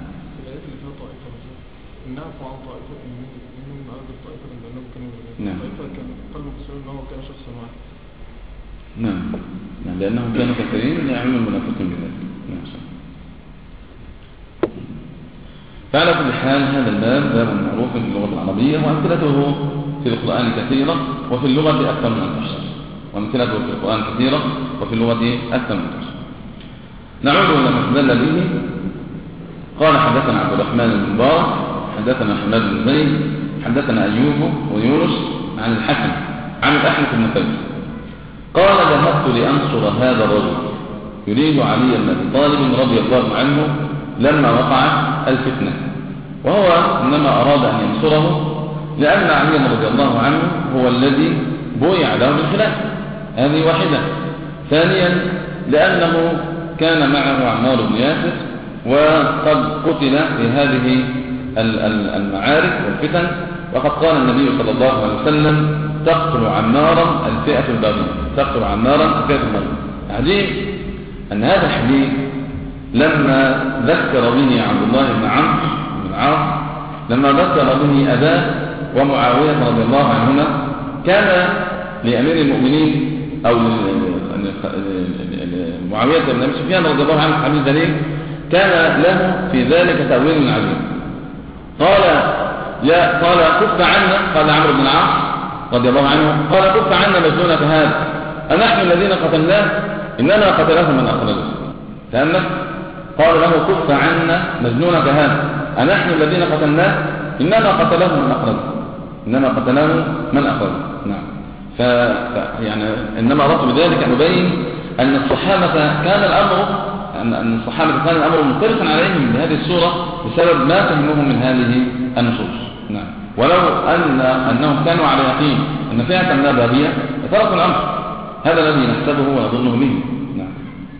نعم. لأنهم كانوا كثيرين يعملون المنافقين بذلك. نعم. فعلى كل حال هذا الباب باب معروف في اللغة العربية، وأمثلته في القرآن كثيرة وفي اللغة أكثر من أن تحصى، وأمثلته في القرآن كثيرة وفي اللغة أكثر من أن تحصى. نعود إلى ما استدل به. قال حدثنا عبد الرحمن بن مبارك حدثنا حماد بن زيد حدثنا أيوب ويونس عن الحكم عن الأحنف بن قيس قال ذهبت لأنصر هذا الرجل، يريد علي بن أبي طالب رضي الله عنه لما وقعت الفتنة، وهو إنما أراد أن ينصره لأن علي رضي الله عنه هو الذي بويع له بالخلافة، هذه واحدة. ثانيا لأنه كان معه عمار بن ياسر وقد قتل في هذه المعارك والفتن، وقد قال النبي صلى الله عليه وسلم تقتل عمارا الفئة الباغية، تقتل عمارا الفئة الباغية. عجيب أن هذا الحديث لما ذكر به عبد الله بن عمرو بن العاص، لما ذكر به أباه ومعاوية رضي الله عنهما، كان لأمير المؤمنين أو معاوية بن أبي سفيان رضي الله عنه حبيب ذلك، كان له في ذلك تأويل عظيم. قال كف عنا، قال عمرو بن العاص رضي الله عنه، قال كف عنا مجنونك هذا، أنحن الذين قتلناه إننا قتله من أخرجه. فأنه قال له كف عنا مجنونك هذا، أنحن الذين قتلناه إنما قتله من أخرجه، إنما قتله من أخرجه. نعم. يعني إنما أردت بذلك أن أبين أن الصحابة كان الأمر مختلفا عليهم بهذه الصورة بسبب ما فهموه من هذه النصوص. نعم. ولو أنهم كانوا على يقين أن فئة لا باغية لتركوا الأمر، هذا الذي نحسبه ونظنه منه. نعم.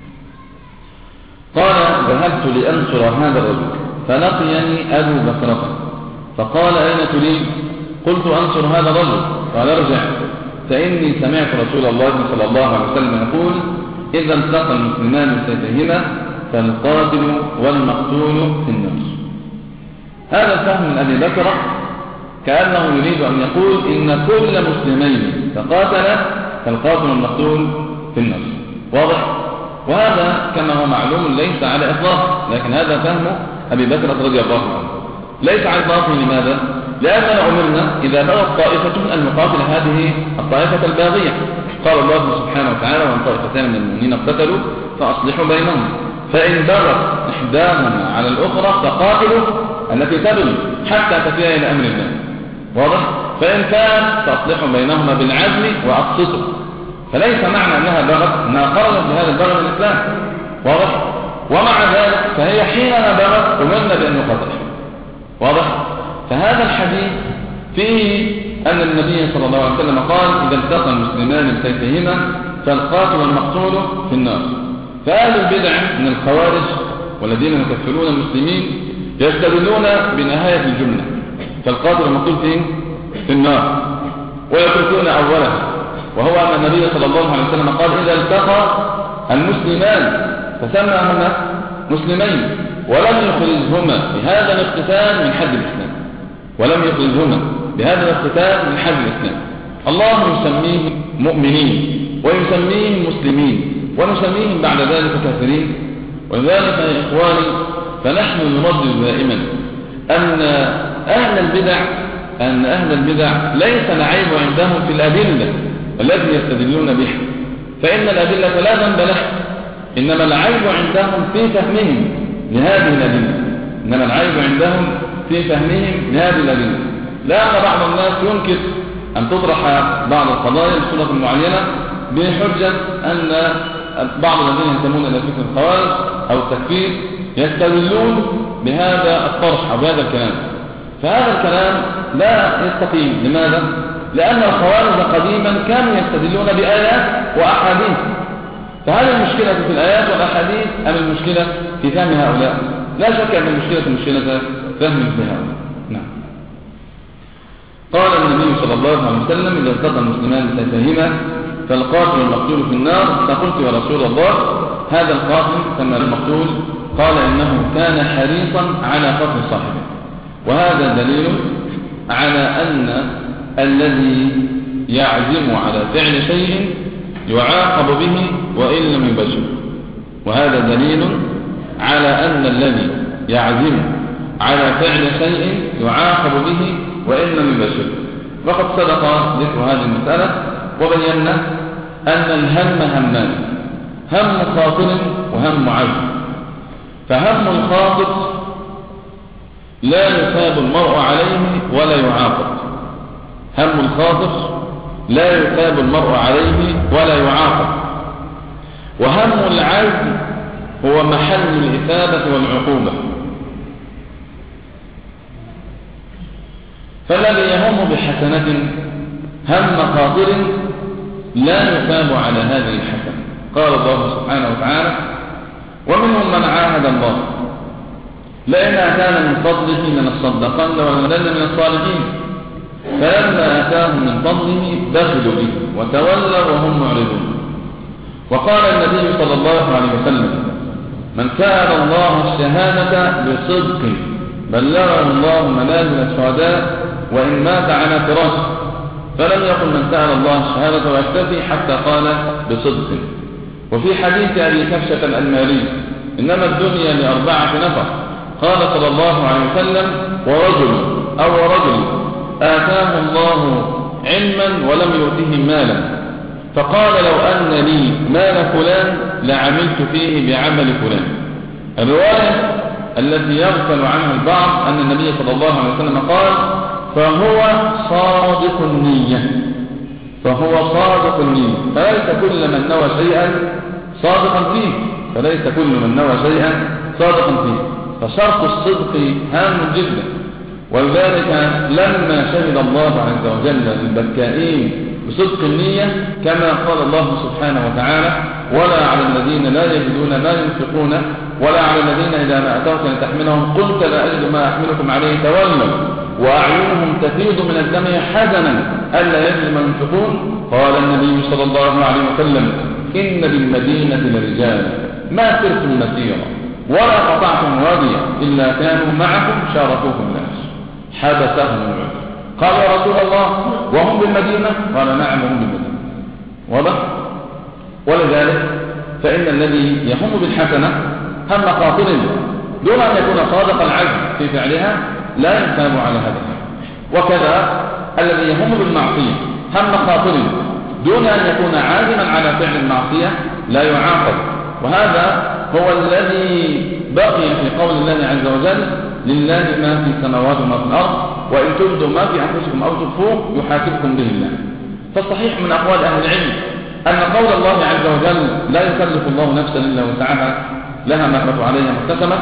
قال ذهبت لأنصر هذا الرجل فلقيني أبو بكرة فقال أين تريد؟ قلت أنصر هذا الرجل. قال ارجع فإني سمعت رسول الله صلى الله عليه وسلم يقول إذا التقى المسلمان بسيفيهما فالقاتل والمقتول في النار. هذا الفهم من أبي بكر كأنه يريد أن يقول إن كل مسلمين تقاتل فالقاتل والمقتول في النار. واضح؟ وهذا كما هو معلوم ليس على إطلاق، لكن هذا فهم أبي بكر رضي الله عنه ليس على إطلاق. لماذا؟ لأننا أمرنا إذا بغت طائفة أن نقاتل هذه الطائفة الباغية. قال الله سبحانه وتعالى وأن طائفتان من المؤمنين اقتتلوا فأصلحوا بينهم، فإن بغت إحداهما على الأخرى فقاتلوا التي تبغي حتى تفيء إلى أمر الله. واضح؟ فإن كان فأصلحوا بينهما بالعدل وأقسطوا. فليس معنى أنها بغت أنها خرجت بهذا البغي من الإسلام، واضح؟ ومع ذلك فهي حينما بغت أمرنا بأن نقاطعها، واضح؟ فهذا الحديث فيه أن النبي صلى الله عليه وسلم قال إذا التقى المسلمان بسيفيهما فالقاتل والمقتول في النار. فأهل البدع من الخوارج والذين يكفرون المسلمين يستدلون بنهاية الجملة، فالقاتل والمقتول في النار، ويتركون أولها، وهو أن النبي صلى الله عليه وسلم قال إذا التقى المسلمان فسماهما مسلمين ولم يخرجهما بهذا الاقتتال من حد الإسلام، ولم يخرجهما بهذا الاقتتال من حد الإسلام. الله يسميهم مؤمنين ويسميهم مسلمين ونسميهم بعد ذلك كافرين. ولذلك يا إخواني فنحن نردد دائما أن أهل البدع ليس العيب عندهم في الأدلة التي يستدلون بها، فإن الأدلة لا ذنب لها، إنما العيب عندهم في فهمهم لهذه الأدلة، الأدلة. لأن بعض الناس ينكر أن تطرح بعض القضايا بصورة معينة بحجة أن بعض الذين ينتمون إلى فكر الخوارج أو التكفير يستدلون بهذا الطرح أو بهذا الكلام، فهذا الكلام لا يستقيم. لماذا؟ لأن الخوارج قديما كانوا يستدلون بآيات وأحاديث، فهل المشكلة في الآيات والأحاديث أم المشكلة في فهم هؤلاء؟ لا شك أن المشكلة فهم هؤلاء. نعم. قال النبي صلى الله عليه وسلم إذا التقى المسلمان بسيفيهما فالقاتل والمقتول في النار. فقلت يا رسول الله هذا القاتل كما المقتول؟ قال إنه كان حريصا على قتل صاحبه. وهذا دليل على أن الذي يعزم على فعل شيء يعاقب به وإن لم يبشر. وهذا دليل على أن الذي يعزم على فعل شيء يعاقب به وإن لم يبشر. وقد سبق ذكر هذه المسألة وبينا أن الهم همان، هم خاطر وهم عزم. فهم الخاطر لا يثاب المرء عليه ولا يعاقب، هم الخاطر لا يثاب المرء عليه ولا يعاقب. وهم العزم هو محل الإثابة والعقوبة. فالذي يهم بحسنة هم خاطر لا يثاب على هذه الحسنة. قال الله سبحانه وتعالى ومنهم من عاهد الله لئن آتانا من فضله لنصدقن ولنكونن من الصالحين فلما آتاهم من فضله بخلوا به وتولوا وهم معرضون. وقال النبي صلى الله عليه وسلم من سأل الله الشهادة بصدق بلغه الله منازل الشهداء وإن مات على فراشه. فلم يقل من سأل الله الشهادة ويكتفي حتى قال بصدق. وفي حديث أبي كبشة الأنماري إنما الدنيا ل4 نفر. قال صلى الله عليه وسلم ورجل آتاه الله علما ولم يؤته مالا فقال لو أن لي مال فلان لعملت فيه بعمل فلان. الرواية التي يغفل عنها البعض أن النبي صلى الله عليه وسلم قال فهو صادق النية. فليس كل من نوى شيئا صادقا فيه. فشرط الصدق هام جدا. ولذلك لما شهد الله عز وجل للبكائين بصدق النية كما قال الله سبحانه وتعالى ولا على الذين لا يجدون ما ينفقون ولا على الذين إذا ما أتوك لتحملهم قلت لا أجد ما أحملكم عليه تولوا وأعينهم تفيض من الدمع حزنا ألا يجد ما ينفقون. قال النبي صلى الله عليه وسلم إن بالمدينة لرجالا ما سرتم مسيرا ولا قطعتم واديا إلا كانوا معكم شاركوكم الناس حبسهم العذر. قال يا رسول الله وهم بالمدينة؟ قال نعم هم بالمدينة. واضح؟ ولذلك فإن الذي يهم بالحسنة هم خاطر دون أن يكون صادق العزم في فعلها لا يثاب على هذا. وكذا الذي يهم بالمعصية هم خاطر دون أن يكون عازما على فعل المعصية لا يعاقب. وهذا هو الذي بقي في قول الله عز وجل لله ما في السماوات وما في الأرض، وإن تبدوا ما في أنفسكم أو تخفوه يحاسبكم به الله. فالصحيح من أقوال أهل العلم أن قول الله عز وجل لا يكلف الله نفسا إلا وسعها لها ما كسبت عليها ما اكتسبت،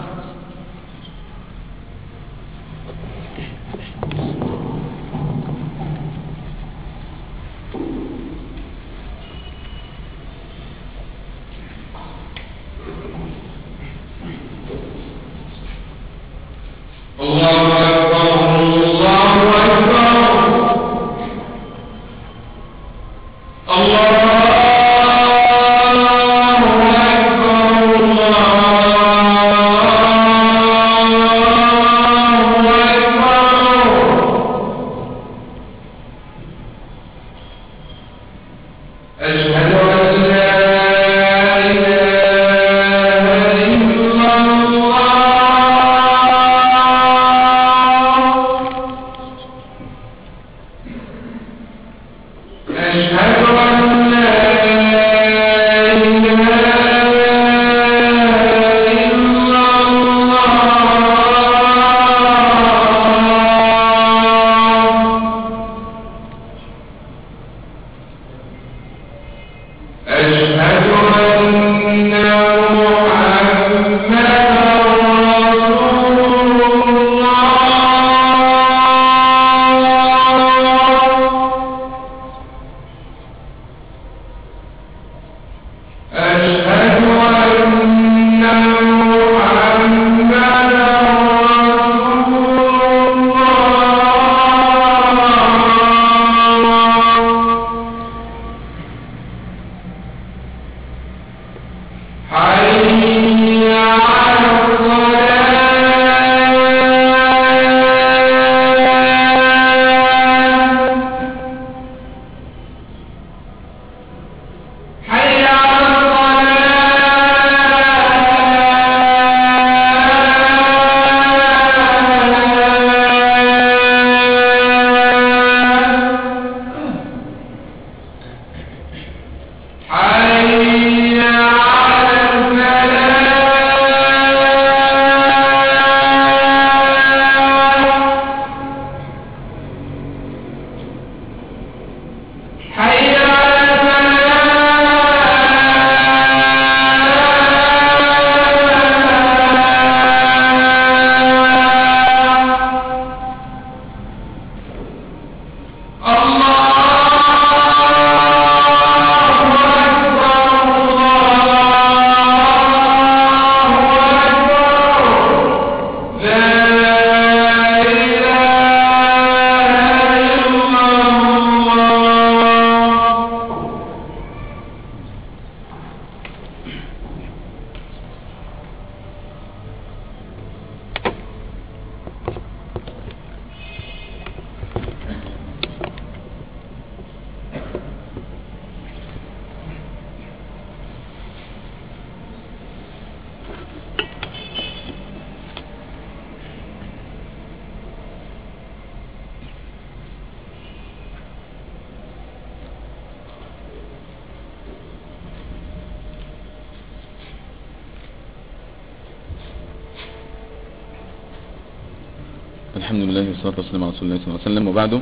الحمد لله والصلاة والسلام على رسول الله صلى الله عليه وسلم، وبعده.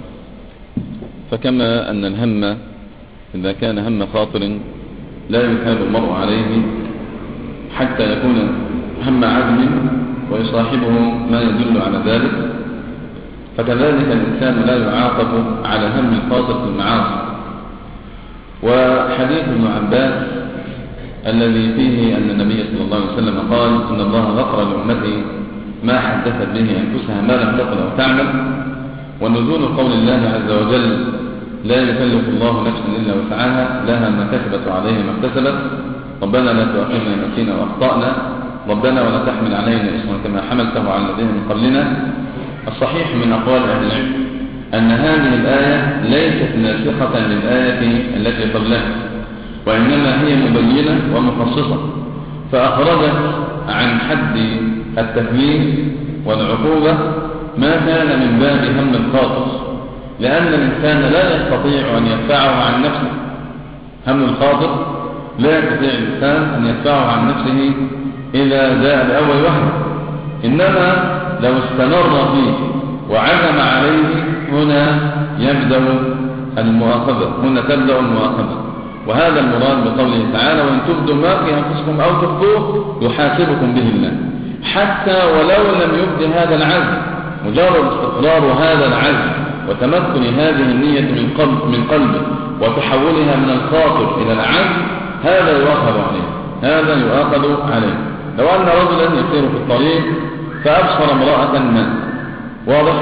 فكما أن الهم إذا كان هم خاطر لا يثاب المرء عليه حتى يكون هم عزم ويصاحبه ما يدل على ذلك، فكذلك الإنسان لا يعاقب على هم الخاطر في المعاصي. وحديث ابن عباس الذي فيه أن النبي صلى الله عليه وسلم قال إن الله غفر لأمتي ما حدثت به أنفسها ما لم تقل أو تعمل، ونزول قول الله عز وجل لا يكلف الله نفسا إلا وسعها لها ما كسبت وعليها ما اكتسبت، ربنا لا تؤاخذنا إن نسينا وأخطأنا، ربنا ولا تحمل علينا إصرا كما حملته على الذين من قبلنا. الصحيح من أقوال أهل العلم أن هذه الآية ليست ناسخة للآية التي قبلها، وإنما هي مبينة ومخصصة، فأخرجت عن حد التكليف والعقوبة ما كان من باب هم الخاطر، لأن الإنسان لا يستطيع أن يدفعه عن نفسه. هم الخاطر لا يستطيع الإنسان أن يدفعه عن نفسه إذا جاء بأول وهم، إنما لو استمر فيه وعزم عليه هنا يبدأ المؤاخذة، هنا تبدأ المؤاخذة. وهذا المراد بقوله تعالى: وإن تبدوا ما في أنفسكم أو تخفوه يحاسبكم به الله. حتى ولو لم يبد هذا العزم، مجرد استقرار هذا العزم وتمكن هذه النية من قلبه وتحولها من الخاطر إلى العزم، هذا يؤاخذ عليه، هذا يؤاخذ عليه. لو أن رجلا يسير في الطريق فأبصر امرأة ما، واضح،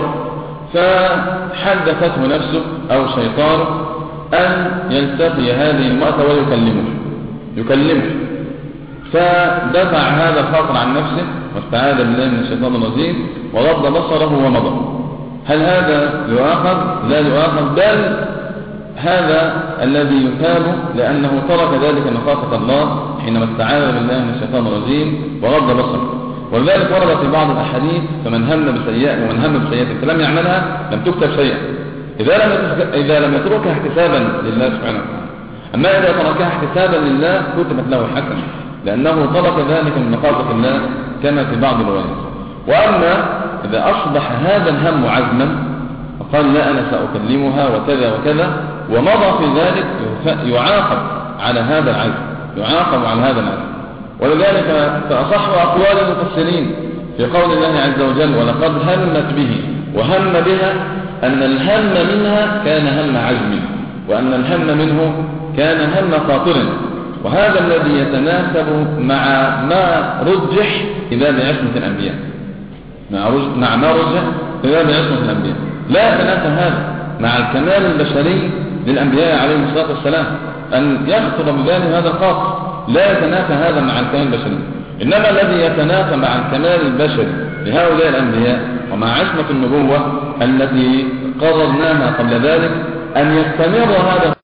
فحدثته نفسه أو شيطانه أن يلتقي هذه المرأة ويكلمه، فدفع هذا الخاطر عن نفسه واستعاذ بالله من الشيطان الرجيم وغض بصره ومضى. هل هذا يؤاخذ؟ لا يؤاخذ، بل هذا الذي يثاب لأنه ترك ذلك مخافة الله حينما استعاذ بالله من الشيطان الرجيم وغض بصره. ولذلك ورد في بعض الأحاديث: فمن هم بسيئة ومن هم بسيئة فلم يعملها لم تكتب شيئا، إذا لم يتركها احتسابا لله سبحانه وتعالى. أما إذا تركها احتسابا لله كتبت له الحسنة، لأنه ترك ذلك من مخافة الله كما في بعض الروايات. وأما إذا أصبح هذا الهم عزما فقال: لا أنا سأكلمها وكذا وكذا، ومضى في ذلك، يعاقب على هذا العزم، ولذلك فأصح أقوال المفسرين في قول الله عز وجل: ولقد همت به وهم بها، أن الهم منها كان هم عزم، وأن الهم منه كان هم خاطر. وهذا الذي يتناسب مع ما رجح في باب عصمة الأنبياء، مع ما رجح في باب عصمة الأنبياء. لا يتناسب هذا مع الكمال البشري للأنبياء عليهم الصلاة والسلام أن يخطر بذلك هذا الخاطر، لا يتنافى هذا مع الكمال البشري. إنما الذي يتنافى مع الكمال البشري لهؤلاء الأنبياء ومع عصمة النبوة التي قررناها قبل ذلك أن يستمر هذا